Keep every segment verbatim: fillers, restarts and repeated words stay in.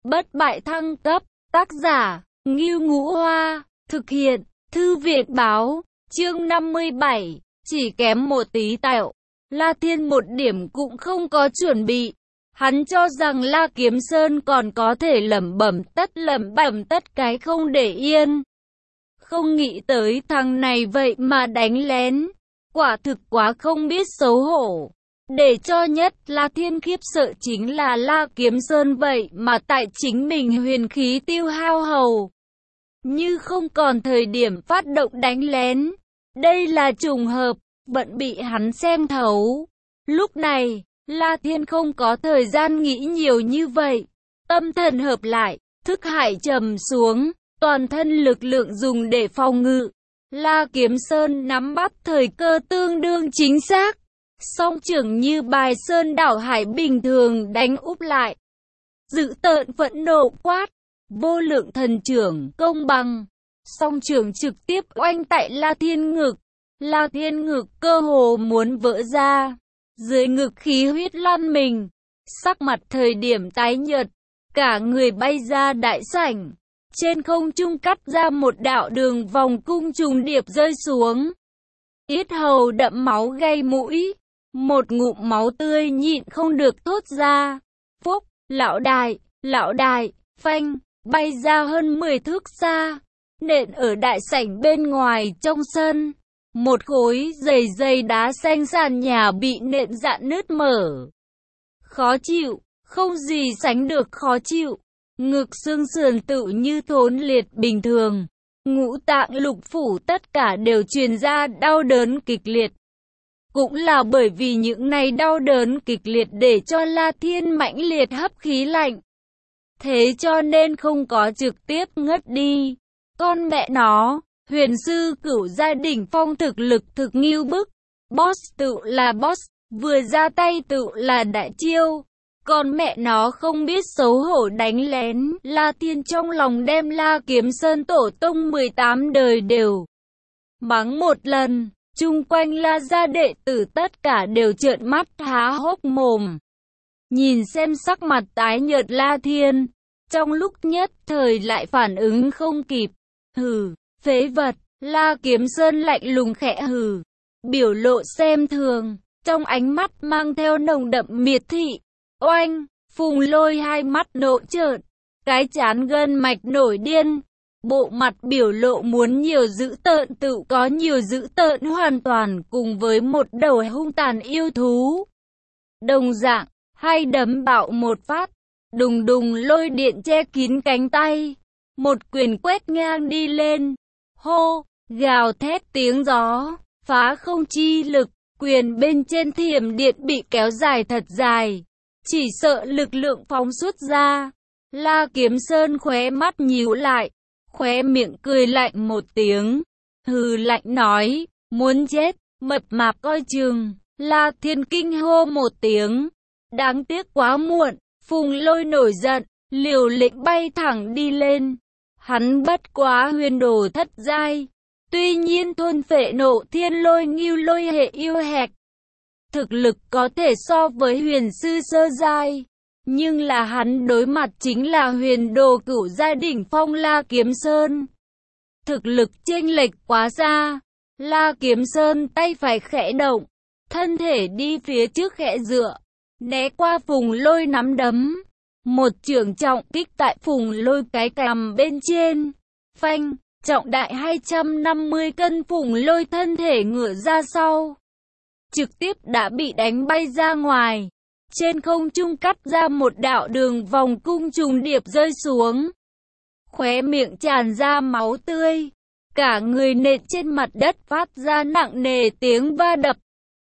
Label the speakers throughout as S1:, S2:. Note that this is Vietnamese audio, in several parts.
S1: Bất bại thăng cấp, tác giả, Ngưu Ngũ Hoa, thực hiện, Thư viện báo, chương năm mươi bảy, chỉ kém một tí tẹo. La Thiên một điểm cũng không có chuẩn bị. Hắn cho rằng La Kiếm Sơn còn có thể lẩm bẩm tất lẩm bẩm tất cái không để yên. Không nghĩ tới thằng này vậy mà đánh lén. Quả thực quá không biết xấu hổ. Để cho nhất La Thiên khiếp sợ chính là La Kiếm Sơn vậy mà tại chính mình huyền khí tiêu hao hầu. Như không còn thời điểm phát động đánh lén. Đây là trùng hợp, vẫn bị hắn xem thấu. Lúc này, La Thiên không có thời gian nghĩ nhiều như vậy. Tâm thần hợp lại, thức hải trầm xuống, toàn thân lực lượng dùng để phòng ngự. La Kiếm Sơn nắm bắt thời cơ tương đương chính xác. Song trưởng như bài sơn đảo hải bình thường đánh úp lại. Dữ tợn phẫn nộ quát. Vô lượng thần trưởng công bằng. Song trưởng trực tiếp oanh tại La Thiên ngực. La Thiên ngực cơ hồ muốn vỡ ra. Dưới ngực khí huyết lan mình. Sắc mặt thời điểm tái nhợt. Cả người bay ra đại sảnh. Trên không trung cắt ra một đạo đường vòng cung trùng điệp rơi xuống. Yết hầu đậm máu gây mũi. Một ngụm máu tươi nhịn không được thốt ra. Phúc, lão đại, lão đại, phanh, bay ra hơn mười thước xa. Nện ở đại sảnh bên ngoài trong sân. Một khối dày dày đá xanh sàn nhà bị nện rạn nứt mở. Khó chịu, không gì sánh được khó chịu. Ngực xương sườn tự như thốn liệt bình thường. Ngũ tạng lục phủ tất cả đều truyền ra đau đớn kịch liệt. Cũng là bởi vì những này đau đớn kịch liệt để cho La Thiên mãnh liệt hấp khí lạnh. Thế cho nên không có trực tiếp ngất đi. Con mẹ nó, huyền sư cửu gia đỉnh phong thực lực thực nghiêu bức. Boss tự là boss, vừa ra tay tự là đại chiêu. Con mẹ nó không biết xấu hổ đánh lén. La Thiên trong lòng đem La Kiếm Sơn tổ tông mười tám đời đều mắng một lần. Chung quanh La gia đệ tử tất cả đều trợn mắt há hốc mồm. Nhìn xem sắc mặt tái nhợt La Thiên. Trong lúc nhất thời lại phản ứng không kịp. Hừ, phế vật. La Kiếm Sơn lạnh lùng khẽ hừ. Biểu lộ xem thường. Trong ánh mắt mang theo nồng đậm miệt thị. Oanh, Phùng Lôi hai mắt nộ trợn. Cái chán gân mạch nổi điên. Bộ mặt biểu lộ muốn nhiều dữ tợn tự có nhiều dữ tợn hoàn toàn cùng với một đầu hung tàn yêu thú. Đồng dạng, hai đấm bạo một phát. Đùng đùng lôi điện che kín cánh tay. Một quyền quét ngang đi lên. Hô, gào thét tiếng gió. Phá không chi lực. Quyền bên trên thiểm điện bị kéo dài thật dài. Chỉ sợ lực lượng phóng xuất ra. La Kiếm Sơn khóe mắt nhíu lại. Khóe miệng cười lạnh một tiếng. Hừ lạnh nói. Muốn chết, mập mạp coi chừng. La Thiên kinh hô một tiếng. Đáng tiếc quá muộn. Phùng Lôi nổi giận. Liều lĩnh bay thẳng đi lên. Hắn bất quá huyền đồ thất giai. Tuy nhiên thôn phệ nộ thiên lôi ngưu lôi hệ yêu hẹt. Thực lực có thể so với huyền sư sơ giai. Nhưng là hắn đối mặt chính là huyền đồ cửu giai đỉnh phong La Kiếm Sơn. Thực lực chênh lệch quá xa. La Kiếm Sơn tay phải khẽ động. Thân thể đi phía trước khẽ dựa. Né qua Phùng Lôi nắm đấm. Một chưởng trọng kích tại Phùng Lôi cái cằm bên trên. Phanh, trọng đại hai trăm năm mươi cân Phùng Lôi thân thể ngửa ra sau. Trực tiếp đã bị đánh bay ra ngoài. Trên không trung cắt ra một đạo đường vòng cung trùng điệp rơi xuống. Khóe miệng tràn ra máu tươi. Cả người nện trên mặt đất phát ra nặng nề tiếng va đập.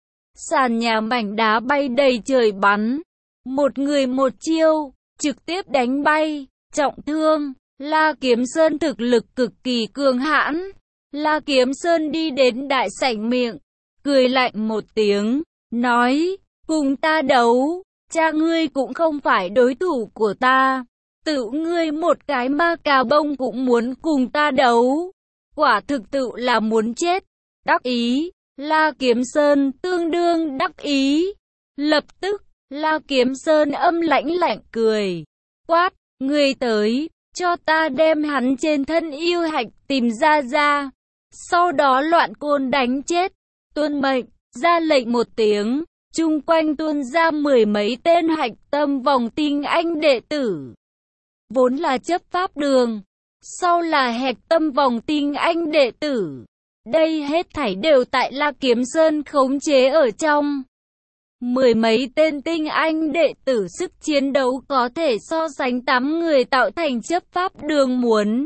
S1: Sàn nhà mảnh đá bay đầy trời bắn. Một người một chiêu, trực tiếp đánh bay, trọng thương. La Kiếm Sơn thực lực cực kỳ cường hãn. La Kiếm Sơn đi đến đại sảnh miệng. Cười lạnh một tiếng, nói, cùng ta đấu, cha ngươi cũng không phải đối thủ của ta, tự ngươi một cái ma cà bông cũng muốn cùng ta đấu, quả thực tự là muốn chết, đắc ý, La Kiếm Sơn tương đương đắc ý, lập tức, La Kiếm Sơn âm lãnh lạnh cười, quát, Người tới, cho ta đem hắn trên thân yêu hạch tìm ra ra. Sau đó loạn côn đánh chết. Tuân mệnh, ra lệnh một tiếng, chung quanh tuôn ra mười mấy tên hạch tâm vòng tinh anh đệ tử. Vốn là chấp pháp đường, sau là hạch tâm vòng tinh anh đệ tử. Đây hết thảy đều tại La Kiếm Sơn khống chế ở trong. Mười mấy tên tinh anh đệ tử sức chiến đấu có thể so sánh tám người tạo thành chấp pháp đường muốn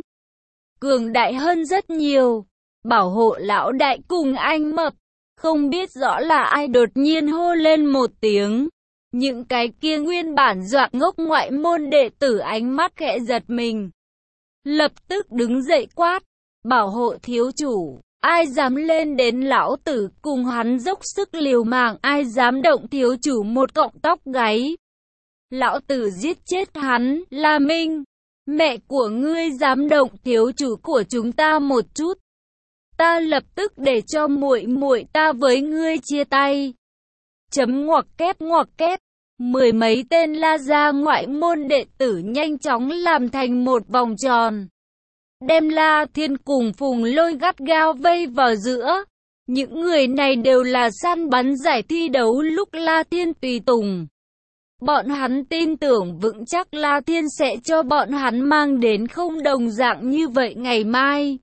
S1: cường đại hơn rất nhiều. Bảo hộ lão đại cùng anh mập. Không biết rõ là ai đột nhiên hô lên một tiếng. Những cái kia nguyên bản dọa ngốc ngoại môn đệ tử ánh mắt khẽ giật mình. Lập tức đứng dậy quát. Bảo hộ thiếu chủ. Ai dám lên đến lão tử cùng hắn dốc sức liều mạng. Ai dám động thiếu chủ một cọng tóc gáy. Lão tử giết chết hắn. La Minh. Mẹ của ngươi dám động thiếu chủ của chúng ta một chút. Ta lập tức để cho muội muội ta với ngươi chia tay. Chấm ngoặc kép ngoặc kép. Mười mấy tên La gia ngoại môn đệ tử nhanh chóng làm thành một vòng tròn. Đem La Thiên cùng Phùng Lôi gắt gao vây vào giữa. Những người này đều là săn bắn giải thi đấu lúc La Thiên tùy tùng. Bọn hắn tin tưởng vững chắc La Thiên sẽ cho bọn hắn mang đến không đồng dạng như vậy ngày mai.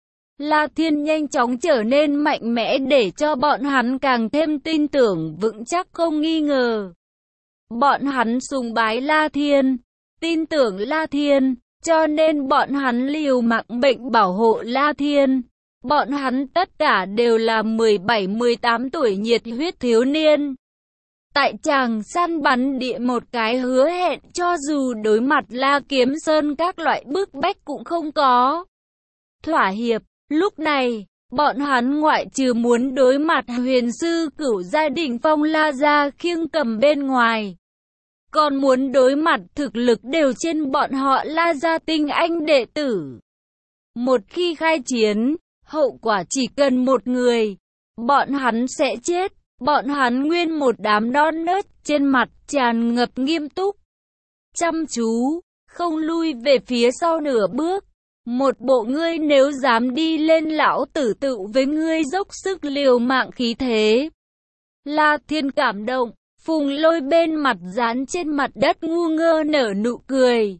S1: La Thiên nhanh chóng trở nên mạnh mẽ để cho bọn hắn càng thêm tin tưởng vững chắc không nghi ngờ. Bọn hắn sùng bái La Thiên, tin tưởng La Thiên, cho nên bọn hắn liều mạng bệnh bảo hộ La Thiên. Bọn hắn tất cả đều là mười bảy mười tám tuổi nhiệt huyết thiếu niên. Tại tràng săn bắn địa một cái hứa hẹn cho dù đối mặt La Kiếm Sơn các loại bức bách cũng không có. Thỏa hiệp. Lúc này, bọn hắn ngoại trừ muốn đối mặt huyền sư cửu gia đình phong La gia khiêng cầm bên ngoài. Còn muốn đối mặt thực lực đều trên bọn họ La gia tinh anh đệ tử. Một khi khai chiến, hậu quả chỉ cần một người. Bọn hắn sẽ chết, bọn hắn nguyên một đám non nớt trên mặt tràn ngập nghiêm túc. Chăm chú, không lui về phía sau nửa bước. Một bộ ngươi nếu dám đi lên lão tử tự với ngươi dốc sức liều mạng khí thế. La Thiên cảm động, Phùng Lôi bên mặt dán trên mặt đất ngu ngơ nở nụ cười.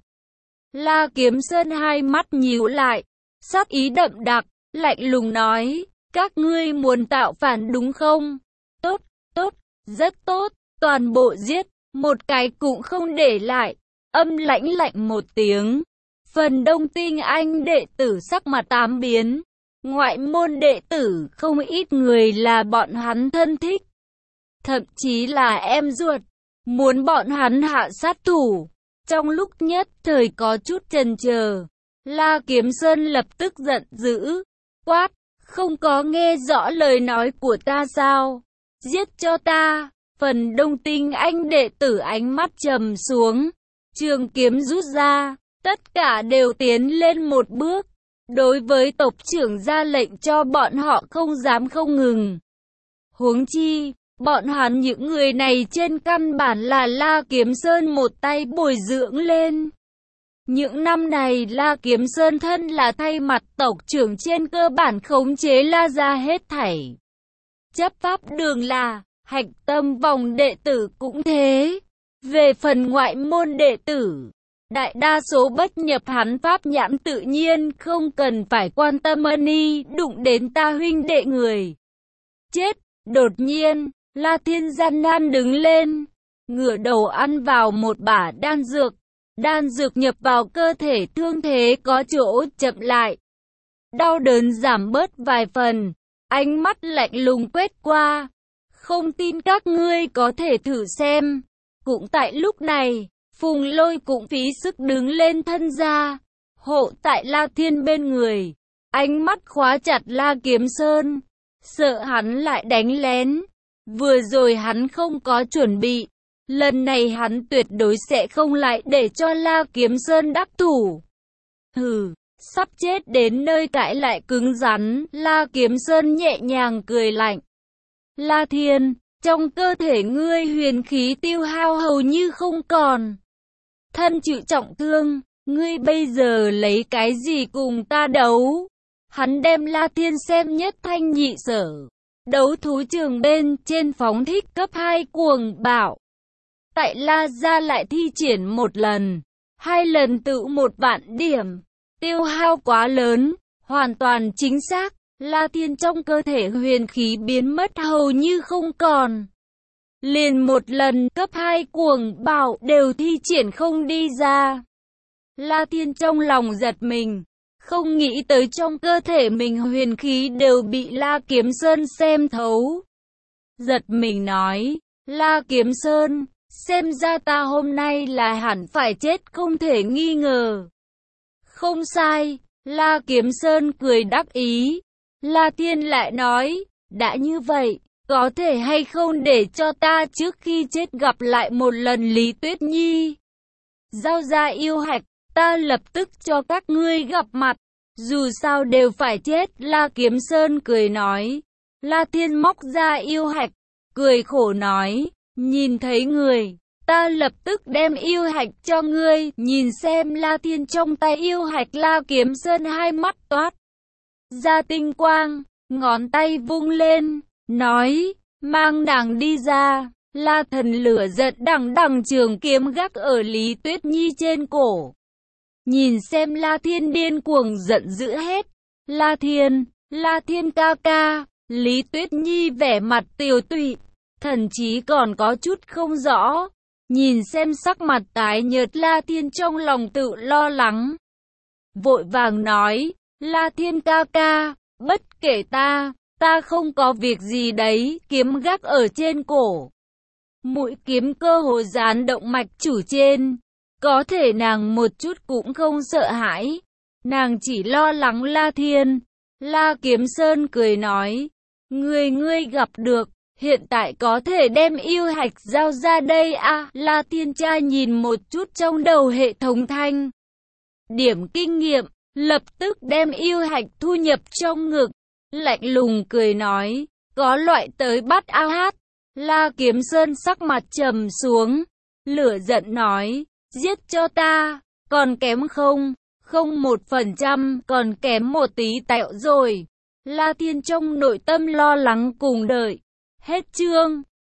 S1: La Kiếm Sơn hai mắt nhíu lại, sắc ý đậm đặc, lạnh lùng nói, các ngươi muốn tạo phản đúng không? Tốt, tốt, rất tốt, toàn bộ giết, một cái cũng không để lại. Âm lãnh lạnh một tiếng. Phần đông tinh anh đệ tử sắc mặt tám biến. Ngoại môn đệ tử không ít người là bọn hắn thân thích. Thậm chí là em ruột. Muốn bọn hắn hạ sát thủ. Trong lúc nhất thời có chút chần chờ. La Kiếm Sơn lập tức giận dữ. Quát, không có nghe rõ lời nói của ta sao? Giết cho ta. Phần đông tinh anh đệ tử ánh mắt trầm xuống. Trường kiếm rút ra. Tất cả đều tiến lên một bước. Đối với tộc trưởng ra lệnh cho bọn họ không dám không ngừng. Huống chi, bọn hắn những người này trên căn bản là La Kiếm Sơn một tay bồi dưỡng lên. Những năm này La Kiếm Sơn thân là thay mặt tộc trưởng trên cơ bản khống chế La gia hết thảy. Chấp pháp đường là, hạch tâm vòng đệ tử cũng thế. Về phần ngoại môn đệ tử, đại đa số bất nhập hắn pháp nhãn tự nhiên không cần phải quan tâm ân y đụng đến ta huynh đệ người. Chết, đột nhiên, La Thiên gian nan đứng lên, ngửa đầu ăn vào một bả đan dược. Đan dược nhập vào cơ thể thương thế có chỗ chậm lại. Đau đớn giảm bớt vài phần, ánh mắt lạnh lùng quét qua. Không tin các ngươi có thể thử xem. Cũng tại lúc này, Phùng Lôi cũng phí sức đứng lên thân ra, hộ tại La Thiên bên người, ánh mắt khóa chặt La Kiếm Sơn, sợ hắn lại đánh lén. Vừa rồi hắn không có chuẩn bị, lần này hắn tuyệt đối sẽ không lại để cho La Kiếm Sơn đắc thủ. Hừ, sắp chết đến nơi cãi lại cứng rắn, La Kiếm Sơn nhẹ nhàng cười lạnh. La Thiên, trong cơ thể ngươi huyền khí tiêu hao hầu như không còn. Thân chịu trọng thương, Ngươi bây giờ lấy cái gì cùng ta đấu? Hắn đem La Thiên xem nhất thanh nhị sở. Đấu thú trường bên trên phóng thích cấp hai cuồng bạo. Tại La Gia lại thi triển một lần, hai lần tự một vạn điểm. Tiêu hao quá lớn, hoàn toàn chính xác. La Thiên trong cơ thể huyền khí biến mất hầu như không còn. Liền một lần cấp hai cuồng bạo đều thi triển không đi ra. La Thiên trong lòng giật mình, không nghĩ tới trong cơ thể mình huyền khí đều bị La Kiếm Sơn xem thấu. Giật mình nói, La Kiếm Sơn, xem ra ta hôm nay là hẳn phải chết không thể nghi ngờ. Không sai, La Kiếm Sơn cười đắc ý. La Thiên lại nói, đã như vậy, có thể hay không để cho ta trước khi chết gặp lại một lần Lý Tuyết Nhi. Giao ra yêu hạch, ta lập tức cho các ngươi gặp mặt, dù sao đều phải chết. La Kiếm Sơn cười nói. La Thiên móc ra yêu hạch, cười khổ nói, nhìn thấy người, ta lập tức đem yêu hạch cho ngươi. Nhìn xem La Thiên trong tay yêu hạch, La Kiếm Sơn hai mắt toát ra tinh quang, ngón tay vung lên, nói, mang nàng đi ra. La Thần lửa giận đằng đằng trường kiếm gác ở Lý Tuyết Nhi trên cổ. Nhìn xem La Thiên điên cuồng giận dữ hết. La Thiên, La Thiên ca ca. Lý Tuyết Nhi vẻ mặt tiều tụy, thần chí còn có chút không rõ. Nhìn xem sắc mặt tái nhợt La Thiên trong lòng tự lo lắng. Vội vàng nói, La Thiên ca ca, bất kể ta, ta không có việc gì đấy. Kiếm gác ở trên cổ, mũi kiếm cơ hồ dán động mạch chủ trên. Có thể nàng một chút cũng không sợ hãi, nàng chỉ lo lắng La Thiên. La Kiếm Sơn cười nói, người ngươi gặp được, hiện tại có thể đem yêu hạch giao ra đây à? La Thiên trai nhìn một chút trong đầu hệ thống thanh điểm kinh nghiệm, lập tức đem yêu hạch thu nhập trong ngực, lạnh lùng cười nói, có loại tới bắt a hát. La Kiếm Sơn sắc mặt trầm xuống, lửa giận nói, giết cho ta, còn kém không, không một phần trăm, còn kém một tí tẹo rồi. La Thiên trong nội tâm lo lắng cùng đợi. Hết chương.